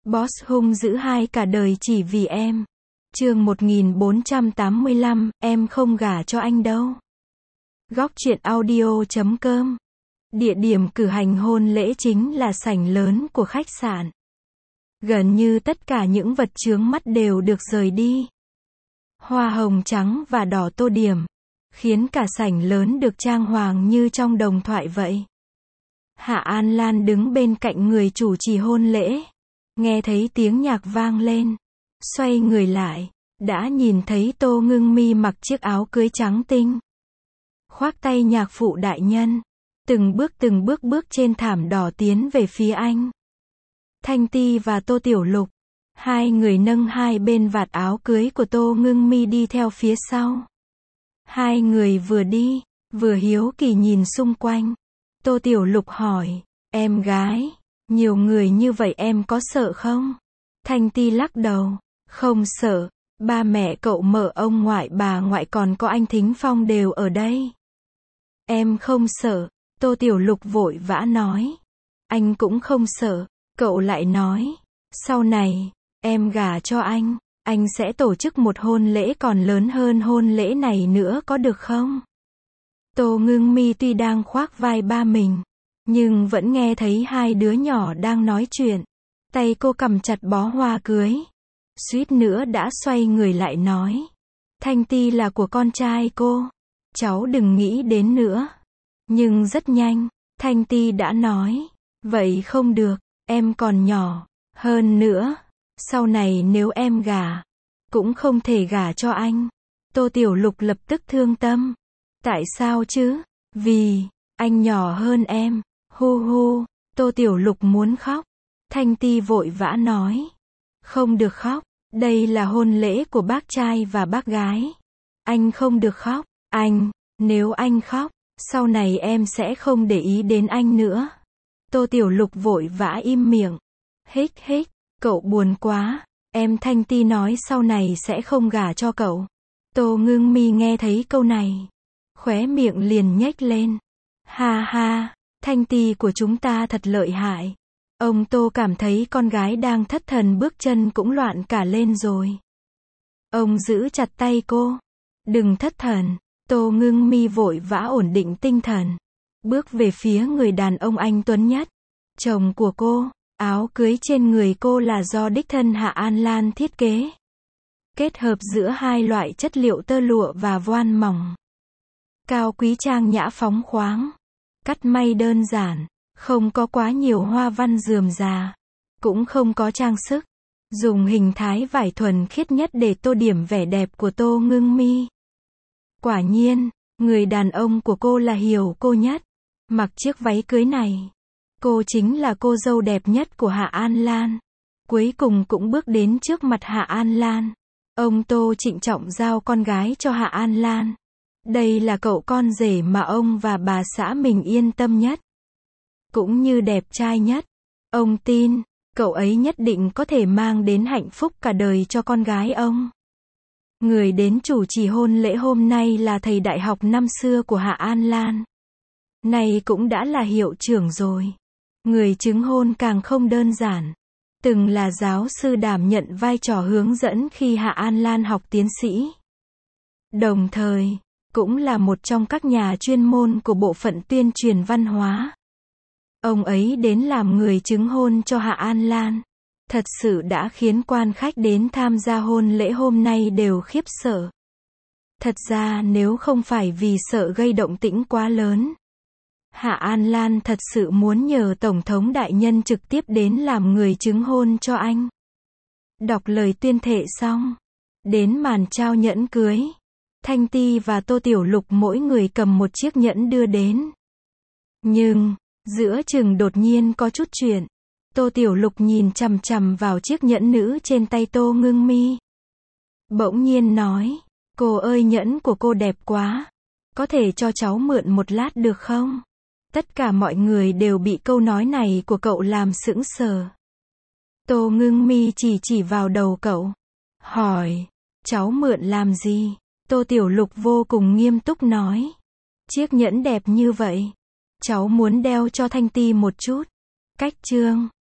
Boss hung dữ hai cả đời chỉ vì em. Chương 1485, em không gả cho anh đâu. Góc truyện audio.com. Địa điểm cử hành hôn lễ chính là sảnh lớn của khách sạn. Gần như tất cả những vật chướng mắt đều được rời đi. Hoa hồng trắng và đỏ tô điểm, khiến cả sảnh lớn được trang hoàng như trong đồng thoại vậy. Hạ An Lan đứng bên cạnh người chủ trì hôn lễ. Nghe thấy tiếng nhạc vang lên, xoay người lại, đã nhìn thấy Tô Ngưng Mi mặc chiếc áo cưới trắng tinh. Khoác tay nhạc phụ đại nhân, từng bước bước trên thảm đỏ tiến về phía anh. Thanh Ti và Tô Tiểu Lục, hai người nâng hai bên vạt áo cưới của Tô Ngưng Mi đi theo phía sau. Hai người vừa đi, vừa hiếu kỳ nhìn xung quanh. Tô Tiểu Lục hỏi, em gái, nhiều người như vậy em có sợ không? Thanh Ti lắc đầu, không sợ, ba mẹ cậu mợ ông ngoại bà ngoại còn có anh Thính Phong đều ở đây. Em không sợ, Tô Tiểu Lục vội vã nói. Anh cũng không sợ, cậu lại nói, sau này, em gả cho anh sẽ tổ chức một hôn lễ còn lớn hơn hôn lễ này nữa có được không? Tô Ngưng Mi tuy đang khoác vai ba mình, nhưng vẫn nghe thấy hai đứa nhỏ đang nói chuyện. Tay cô cầm chặt bó hoa cưới, suýt nữa đã xoay người lại nói, Thanh Ti là của con trai cô, cháu đừng nghĩ đến nữa. Nhưng rất nhanh, Thanh Ti đã nói, vậy không được, em còn nhỏ, hơn nữa, sau này nếu em gả, cũng không thể gả cho anh. Tô Tiểu Lục lập tức thương tâm. Tại sao chứ? Vì, anh nhỏ hơn em. Hu hu, Tô Tiểu Lục muốn khóc. Thanh Ti vội vã nói, không được khóc, đây là hôn lễ của bác trai và bác gái. Anh không được khóc, nếu anh khóc, sau này em sẽ không để ý đến anh nữa. Tô Tiểu Lục vội vã im miệng. Hích, cậu buồn quá, em. Thanh Ti nói sau này sẽ không gả cho cậu. Tô Ngưng Mi nghe thấy câu này, khóe miệng liền nhếch lên. Ha ha, Thanh Ti của chúng ta thật lợi hại. Ông Tô cảm thấy con gái đang thất thần bước chân cũng loạn cả lên rồi. Ông giữ chặt tay cô. Đừng thất thần. Tô Ngưng Mi vội vã ổn định tinh thần, bước về phía người đàn ông anh tuấn nhất, chồng của cô. Áo cưới trên người cô là do đích thân Hạ An Lan thiết kế, kết hợp giữa hai loại chất liệu tơ lụa và voan mỏng. Cao quý trang nhã phóng khoáng, cắt may đơn giản, không có quá nhiều hoa văn rườm rà, cũng không có trang sức, dùng hình thái vải thuần khiết nhất để tô điểm vẻ đẹp của Tô Ngưng Mi. Quả nhiên, người đàn ông của cô là hiểu cô nhất. Mặc chiếc váy cưới này, cô chính là cô dâu đẹp nhất của Hạ An Lan. Cuối cùng cũng bước đến trước mặt Hạ An Lan. Ông Tô trịnh trọng giao con gái cho Hạ An Lan. Đây là cậu con rể mà ông và bà xã mình yên tâm nhất, cũng như đẹp trai nhất. Ông tin, cậu ấy nhất định có thể mang đến hạnh phúc cả đời cho con gái ông. Người đến chủ trì hôn lễ hôm nay là thầy đại học năm xưa của Hạ An Lan. Này cũng đã là hiệu trưởng rồi. Người chứng hôn càng không đơn giản. Từng là giáo sư đảm nhận vai trò hướng dẫn khi Hạ An Lan học tiến sĩ. Đồng thời, cũng là một trong các nhà chuyên môn của bộ phận tuyên truyền văn hóa. Ông ấy đến làm người chứng hôn cho Hạ An Lan. Thật sự đã khiến quan khách đến tham gia hôn lễ hôm nay đều khiếp sợ. Thật ra nếu không phải vì sợ gây động tĩnh quá lớn, Hạ An Lan thật sự muốn nhờ Tổng thống đại nhân trực tiếp đến làm người chứng hôn cho anh. Đọc lời tuyên thệ xong, đến màn trao nhẫn cưới, Thanh Ti và Tô Tiểu Lục mỗi người cầm một chiếc nhẫn đưa đến. Nhưng, giữa chừng đột nhiên có chút chuyện. Tô Tiểu Lục nhìn chằm chằm vào chiếc nhẫn nữ trên tay Tô Ngưng Mi. Bỗng nhiên nói, cô ơi nhẫn của cô đẹp quá. Có thể cho cháu mượn một lát được không? Tất cả mọi người đều bị câu nói này của cậu làm sững sờ. Tô Ngưng Mi chỉ vào đầu cậu, hỏi, cháu mượn làm gì? Tô Tiểu Lục vô cùng nghiêm túc nói, chiếc nhẫn đẹp như vậy, cháu muốn đeo cho Thanh Ti một chút. Cách trương.